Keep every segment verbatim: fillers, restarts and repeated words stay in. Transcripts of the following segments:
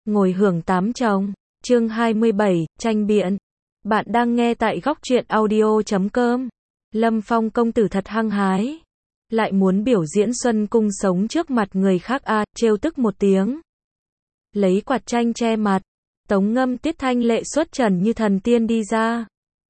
ngồi hưởng tám chồng. Chương hai mươi bảy, tranh biện. Bạn đang nghe tại góc truyện audio chấm com. Lâm Phong công tử thật hăng hái. Lại muốn biểu diễn Xuân Cung sống trước mặt người khác a, à, trêu tức một tiếng. Lấy quạt tranh che mặt. Tống Ngâm Tuyết thanh lệ xuất trần như thần tiên đi ra.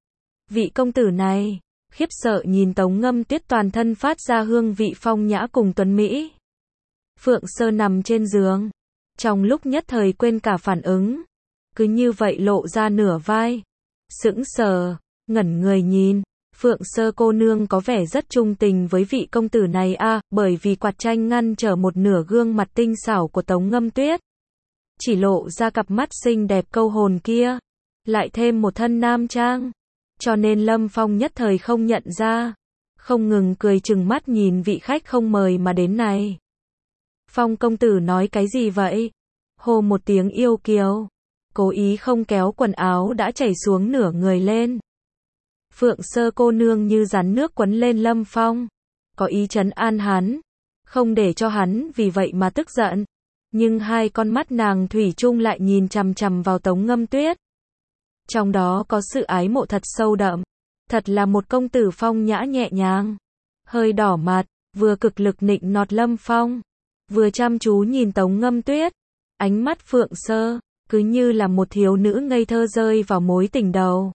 Vị công tử này, khiếp sợ nhìn Tống Ngâm Tuyết toàn thân phát ra hương vị phong nhã cùng tuấn mỹ. Phượng Sơ nằm trên giường. Trong lúc nhất thời quên cả phản ứng. Cứ như vậy lộ ra nửa vai. Sững sờ, ngẩn người nhìn. Phượng Sơ cô nương có vẻ rất trung tình với vị công tử này a, à, bởi vì quạt tranh ngăn trở một nửa gương mặt tinh xảo của Tống Ngâm Tuyết. Chỉ lộ ra cặp mắt xinh đẹp câu hồn kia. Lại thêm một thân nam trang. Cho nên Lâm Phong nhất thời không nhận ra. Không ngừng cười chừng mắt nhìn vị khách không mời mà đến này. Phong công tử nói cái gì vậy? Hô một tiếng yêu kiều. Cố ý không kéo quần áo đã chảy xuống nửa người lên. Phượng Sơ cô nương như rắn nước quấn lên Lâm Phong. Có ý trấn an hắn. Không để cho hắn vì vậy mà tức giận. Nhưng hai con mắt nàng thủy chung lại nhìn chằm chằm vào Tống Ngâm Tuyết. Trong đó có sự ái mộ thật sâu đậm. Thật là một công tử phong nhã nhẹ nhàng. Hơi đỏ mặt, vừa cực lực nịnh nọt Lâm Phong. Vừa chăm chú nhìn Tống Ngâm Tuyết. Ánh mắt Phượng Sơ, cứ như là một thiếu nữ ngây thơ rơi vào mối tình đầu.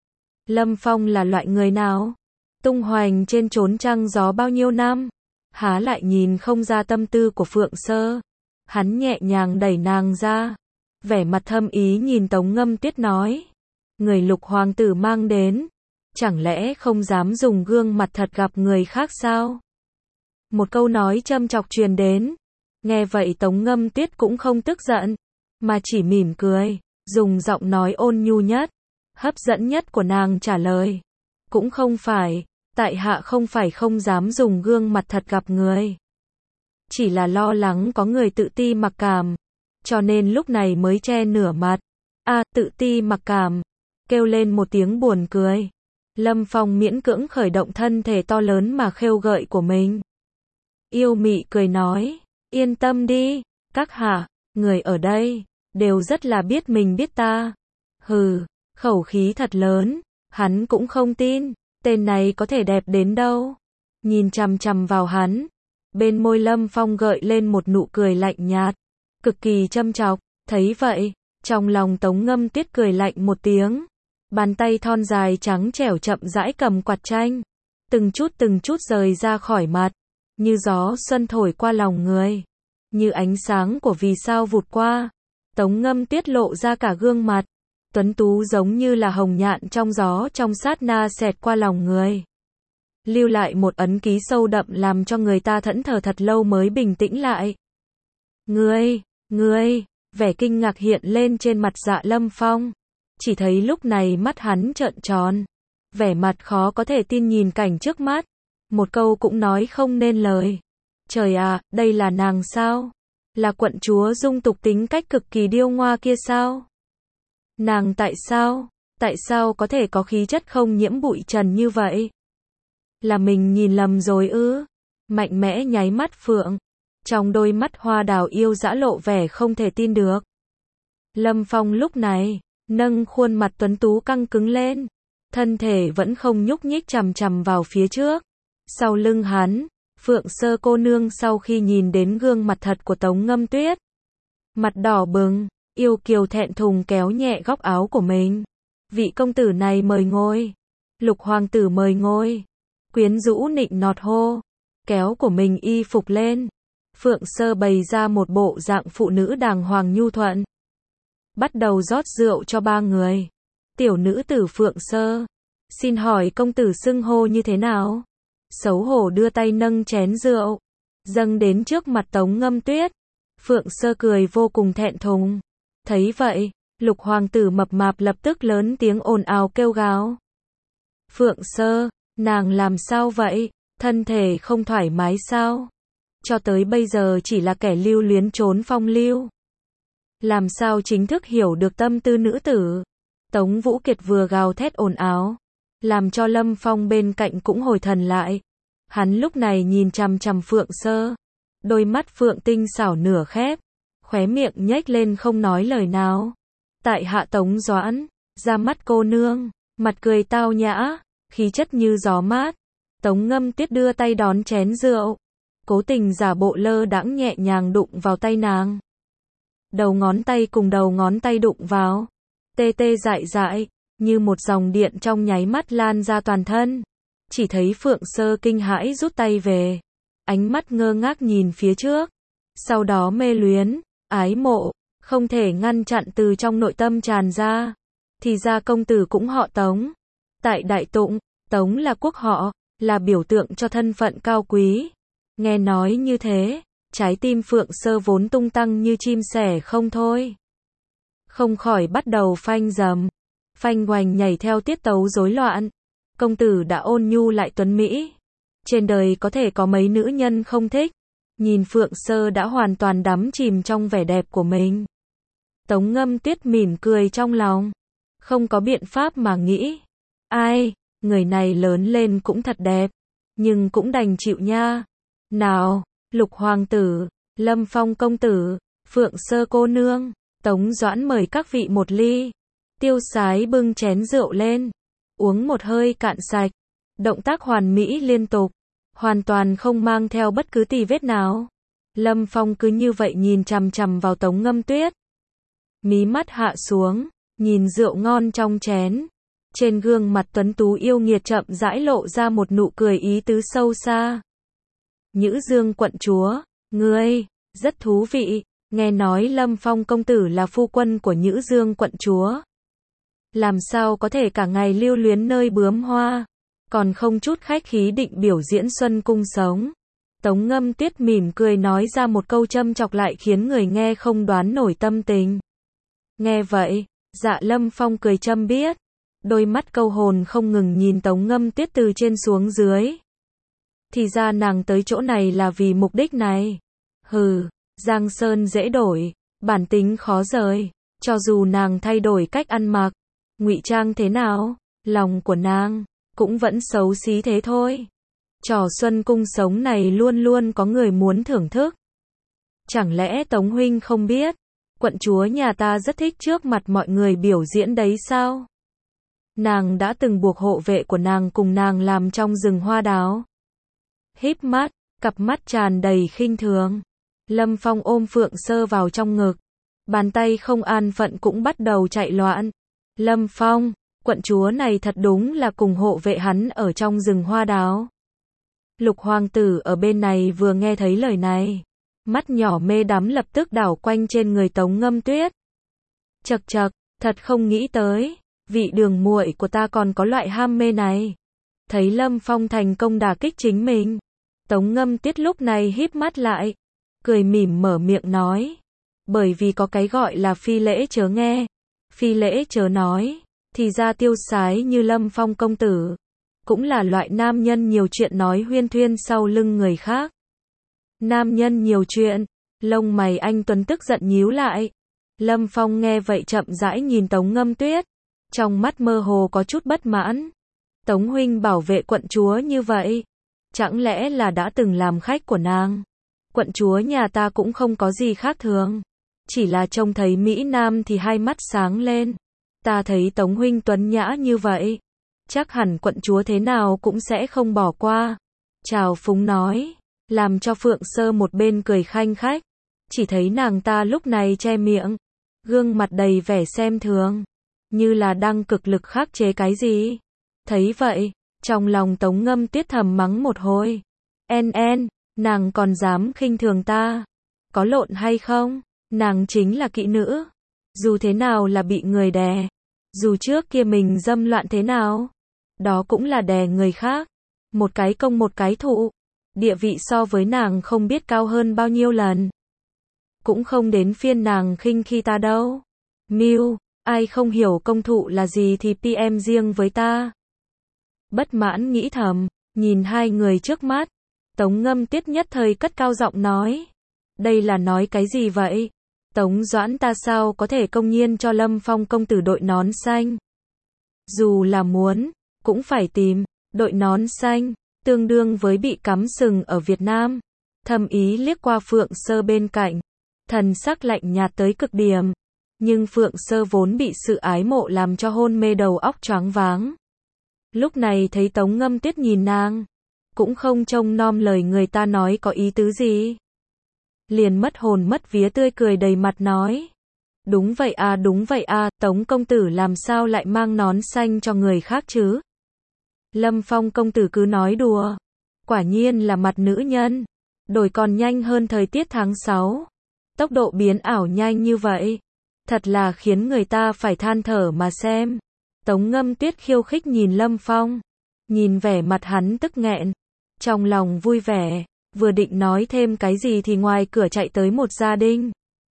Lâm Phong là loại người nào? Tung hoành trên chốn trăng gió bao nhiêu năm? Há lại nhìn không ra tâm tư của Phượng Sơ. Hắn nhẹ nhàng đẩy nàng ra. Vẻ mặt thâm ý nhìn Tống Ngâm Tuyết nói. Người Lục hoàng tử mang đến. Chẳng lẽ không dám dùng gương mặt thật gặp người khác sao? Một câu nói châm chọc truyền đến. Nghe vậy Tống Ngâm Tuyết cũng không tức giận. Mà chỉ mỉm cười. Dùng giọng nói ôn nhu nhất. Hấp dẫn nhất của nàng trả lời. Cũng không phải. Tại hạ không phải không dám dùng gương mặt thật gặp người. Chỉ là lo lắng có người tự ti mặc cảm. Cho nên lúc này mới che nửa mặt. A, à, tự ti mặc cảm. Kêu lên một tiếng buồn cười. Lâm Phong miễn cưỡng khởi động thân thể to lớn mà khêu gợi của mình. Yêu mị cười nói. Yên tâm đi, các hạ, người ở đây, đều rất là biết mình biết ta. Hừ, khẩu khí thật lớn, hắn cũng không tin, tên này có thể đẹp đến đâu. Nhìn chằm chằm vào hắn, bên môi Lâm Phong gợi lên một nụ cười lạnh nhạt, cực kỳ châm chọc, thấy vậy, trong lòng Tống Ngâm Tuyết cười lạnh một tiếng. Bàn tay thon dài trắng trẻo chậm rãi cầm quạt tranh, từng chút từng chút rời ra khỏi mặt. Như gió xuân thổi qua lòng người. Như ánh sáng của vì sao vụt qua. Tống Ngâm Tuyết lộ ra cả gương mặt. Tuấn tú giống như là hồng nhạn trong gió trong sát na xẹt qua lòng người. Lưu lại một ấn ký sâu đậm làm cho người ta thẫn thờ thật lâu mới bình tĩnh lại. Ngươi, ngươi, vẻ kinh ngạc hiện lên trên mặt Dạ Lâm Phong. Chỉ thấy lúc này mắt hắn trợn tròn. Vẻ mặt khó có thể tin nhìn cảnh trước mắt. Một câu cũng nói không nên lời. Trời à, đây là nàng sao? Là quận chúa dung tục tính cách cực kỳ điêu ngoa kia sao? Nàng tại sao? Tại sao có thể có khí chất không nhiễm bụi trần như vậy? Là mình nhìn lầm rồi ư? Mạnh mẽ nháy mắt Phượng. Trong đôi mắt hoa đào yêu dã lộ vẻ không thể tin được. Lâm Phong lúc này, nâng khuôn mặt tuấn tú căng cứng lên. Thân thể vẫn không nhúc nhích chằm chằm vào phía trước. Sau lưng hắn, Phượng Sơ cô nương sau khi nhìn đến gương mặt thật của Tống Ngâm Tuyết. Mặt đỏ bừng, yêu kiều thẹn thùng kéo nhẹ góc áo của mình. Vị công tử này mời ngồi. Lục hoàng tử mời ngồi. Quyến rũ nịnh nọt hô. Kéo của mình y phục lên. Phượng Sơ bày ra một bộ dạng phụ nữ đàng hoàng nhu thuận. Bắt đầu rót rượu cho ba người. Tiểu nữ tử Phượng Sơ. Xin hỏi công tử xưng hô như thế nào? Xấu hổ đưa tay nâng chén rượu. Dâng đến trước mặt Tống Ngâm Tuyết. Phượng Sơ cười vô cùng thẹn thùng. Thấy vậy, Lục hoàng tử mập mạp lập tức lớn tiếng ồn ào kêu gào. Phượng Sơ, nàng làm sao vậy? Thân thể không thoải mái sao? Cho tới bây giờ chỉ là kẻ lưu luyến trốn phong lưu. Làm sao chính thức hiểu được tâm tư nữ tử? Tống Vũ Kiệt vừa gào thét ồn ào. Làm cho Lâm Phong bên cạnh cũng hồi thần lại. Hắn lúc này nhìn chằm chằm Phượng Sơ. Đôi mắt Phượng tinh xảo nửa khép. khóe miệng nhếch lên không nói lời nào. Tại hạ Tống Doãn, ra mắt cô nương, mặt cười tao nhã, khí chất như gió mát. Tống Ngâm Tuyết đưa tay đón chén rượu, cố tình giả bộ lơ đãng nhẹ nhàng đụng vào tay nàng. Đầu ngón tay cùng đầu ngón tay đụng vào, tê tê dại dại, như một dòng điện trong nháy mắt lan ra toàn thân. Chỉ thấy Phượng Sơ kinh hãi rút tay về, ánh mắt ngơ ngác nhìn phía trước, sau đó mê luyến, ái mộ, không thể ngăn chặn từ trong nội tâm tràn ra. Thì ra công tử cũng họ Tống. Tại Đại Tụng, Tống là quốc họ, là biểu tượng cho thân phận cao quý. Nghe nói như thế, trái tim Phượng Sơ vốn tung tăng như chim sẻ không thôi. Không khỏi bắt đầu phanh dầm, phanh oành nhảy theo tiết tấu rối loạn. Công tử đã ôn nhu lại tuấn mỹ. Trên đời có thể có mấy nữ nhân không thích. Nhìn Phượng Sơ đã hoàn toàn đắm chìm trong vẻ đẹp của mình. Tống Ngâm Tuyết mỉm cười trong lòng. Không có biện pháp mà nghĩ. Ai, người này lớn lên cũng thật đẹp. Nhưng cũng đành chịu nha. Nào, Lục Hoàng tử, Lâm Phong công tử, Phượng Sơ cô nương, Tống Doãn mời các vị một ly. Tiêu Sái bưng chén rượu lên, uống một hơi cạn sạch. Động tác hoàn mỹ liên tục, hoàn toàn không mang theo bất cứ tì vết nào. Lâm Phong cứ như vậy nhìn chằm chằm vào Tống Ngâm Tuyết. Mí mắt hạ xuống, nhìn rượu ngon trong chén. Trên gương mặt tuấn tú yêu nghiệt chậm rãi lộ ra một nụ cười ý tứ sâu xa. Nhữ Dương quận chúa, ngươi, rất thú vị, nghe nói Lâm Phong công tử là phu quân của Nhữ Dương quận chúa. Làm sao có thể cả ngày lưu luyến nơi bướm hoa, còn không chút khách khí định biểu diễn xuân cung sống. Tống Ngâm Tuyết mỉm cười nói ra một câu châm chọc lại khiến người nghe không đoán nổi tâm tình. Nghe vậy, Dạ Lâm Phong cười châm biết, đôi mắt câu hồn không ngừng nhìn Tống Ngâm Tuyết từ trên xuống dưới. Thì ra nàng tới chỗ này là vì mục đích này. Hừ, Giang Sơn dễ đổi, bản tính khó rời, cho dù nàng thay đổi cách ăn mặc, ngụy trang thế nào, lòng của nàng cũng vẫn xấu xí thế thôi. Trò xuân cung sống này luôn luôn có người muốn thưởng thức. Chẳng lẽ Tống huynh không biết, quận chúa nhà ta rất thích trước mặt mọi người biểu diễn đấy sao? Nàng đã từng buộc hộ vệ của nàng cùng nàng làm trong rừng hoa đào. Híp mắt, cặp mắt tràn đầy khinh thường. Lâm Phong ôm Phượng Sơ vào trong ngực, bàn tay không an phận cũng bắt đầu chạy loạn. Lâm Phong, quận chúa này thật đúng là cùng hộ vệ hắn ở trong rừng hoa đào. Lục Hoàng tử ở bên này vừa nghe thấy lời này, mắt nhỏ mê đắm lập tức đảo quanh trên người Tống Ngâm Tuyết. Chậc chậc, thật không nghĩ tới, vị đường muội của ta còn có loại ham mê này. Thấy Lâm Phong thành công đả kích chính mình, Tống Ngâm Tuyết lúc này híp mắt lại, cười mỉm mở miệng nói. Bởi vì có cái gọi là phi lễ chớ nghe, phi lễ chớ nói, thì ra Tiêu Sái như Lâm Phong công tử, cũng là loại nam nhân nhiều chuyện nói huyên thuyên sau lưng người khác. Nam nhân nhiều chuyện, lông mày anh Tuấn tức giận nhíu lại. Lâm Phong nghe vậy chậm rãi nhìn Tống Ngâm Tuyết, trong mắt mơ hồ có chút bất mãn. Tống huynh bảo vệ quận chúa như vậy, chẳng lẽ là đã từng làm khách của nàng? Quận chúa nhà ta cũng không có gì khác thường, chỉ là trông thấy Mỹ Nam thì hai mắt sáng lên. Ta thấy Tống huynh tuấn nhã như vậy, chắc hẳn quận chúa thế nào cũng sẽ không bỏ qua. Trào phúng nói, làm cho Phượng Sơ một bên cười khanh khách. Chỉ thấy nàng ta lúc này che miệng, gương mặt đầy vẻ xem thường, như là đang cực lực khắc chế cái gì. Thấy vậy, trong lòng Tống Ngâm Tuyết thầm mắng một hồi. En en, nàng còn dám khinh thường ta, có lộn hay không? Nàng chính là kỹ nữ, dù thế nào là bị người đè, dù trước kia mình dâm loạn thế nào, đó cũng là đè người khác. Một cái công một cái thụ, địa vị so với nàng không biết cao hơn bao nhiêu lần. Cũng không đến phiên nàng khinh khi ta đâu. Miu, ai không hiểu công thụ là gì thì pê em riêng với ta. Bất mãn nghĩ thầm, nhìn hai người trước mắt, Tống Ngâm Tuyết nhất thời cất cao giọng nói. Đây là nói cái gì vậy? Tống Doãn ta sao có thể công nhiên cho Lâm Phong công tử đội nón xanh? Dù là muốn, cũng phải tìm, đội nón xanh, tương đương với bị cắm sừng ở Việt Nam. Thầm ý liếc qua Phượng Sơ bên cạnh, thần sắc lạnh nhạt tới cực điểm. Nhưng Phượng Sơ vốn bị sự ái mộ làm cho hôn mê đầu óc choáng váng. Lúc này thấy Tống Ngâm Tuyết nhìn nàng, cũng không trông nom lời người ta nói có ý tứ gì. Liền mất hồn mất vía tươi cười đầy mặt nói. Đúng vậy à đúng vậy à, Tống công tử làm sao lại mang nón xanh cho người khác chứ? Lâm Phong công tử cứ nói đùa. Quả nhiên là mặt nữ nhân. Đổi còn nhanh hơn thời tiết tháng sáu. Tốc độ biến ảo nhanh như vậy. Thật là khiến người ta phải than thở mà xem. Tống Ngâm Tuyết khiêu khích nhìn Lâm Phong. Nhìn vẻ mặt hắn tức nghẹn. Trong lòng vui vẻ. Vừa định nói thêm cái gì thì ngoài cửa chạy tới một gia đình.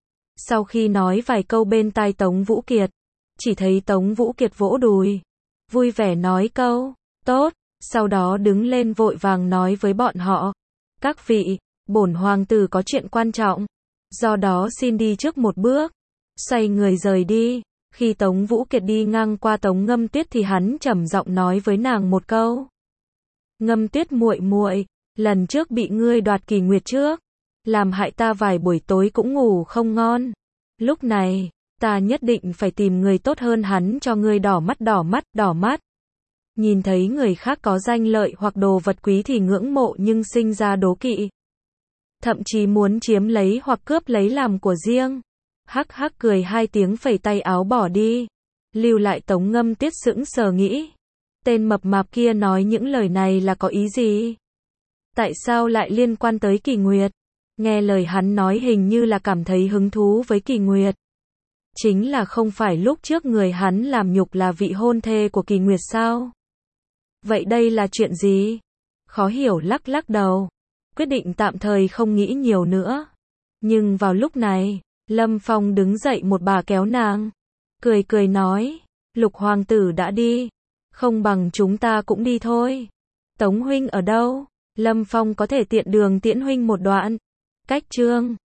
Sau khi nói vài câu bên tai Tống Vũ Kiệt, chỉ thấy Tống Vũ Kiệt vỗ đùi, vui vẻ nói câu, tốt, sau đó đứng lên vội vàng nói với bọn họ, các vị, bổn hoàng tử có chuyện quan trọng, do đó xin đi trước một bước, xoay người rời đi. Khi Tống Vũ Kiệt đi ngang qua Tống Ngâm Tuyết thì hắn trầm giọng nói với nàng một câu, Ngâm Tuyết muội muội, lần trước bị ngươi đoạt kỳ nguyệt trước, làm hại ta vài buổi tối cũng ngủ không ngon. Lúc này, ta nhất định phải tìm người tốt hơn hắn cho ngươi đỏ mắt đỏ mắt đỏ mắt. Nhìn thấy người khác có danh lợi hoặc đồ vật quý thì ngưỡng mộ nhưng sinh ra đố kỵ. Thậm chí muốn chiếm lấy hoặc cướp lấy làm của riêng. Hắc hắc cười hai tiếng phẩy tay áo bỏ đi. Lưu lại Tống Ngâm Tuyết sững sờ nghĩ. Tên mập mạp kia nói những lời này là có ý gì? Tại sao lại liên quan tới Kỳ Nguyệt? Nghe lời hắn nói hình như là cảm thấy hứng thú với Kỳ Nguyệt. Chính là không phải lúc trước người hắn làm nhục là vị hôn thê của Kỳ Nguyệt sao? Vậy đây là chuyện gì? Khó hiểu lắc lắc đầu. Quyết định tạm thời không nghĩ nhiều nữa. Nhưng vào lúc này, Lâm Phong đứng dậy một bà kéo nàng. Cười cười nói, Lục hoàng tử đã đi. Không bằng chúng ta cũng đi thôi. Tống huynh ở đâu? Lâm Phong có thể tiện đường tiễn huynh một đoạn. Cách chương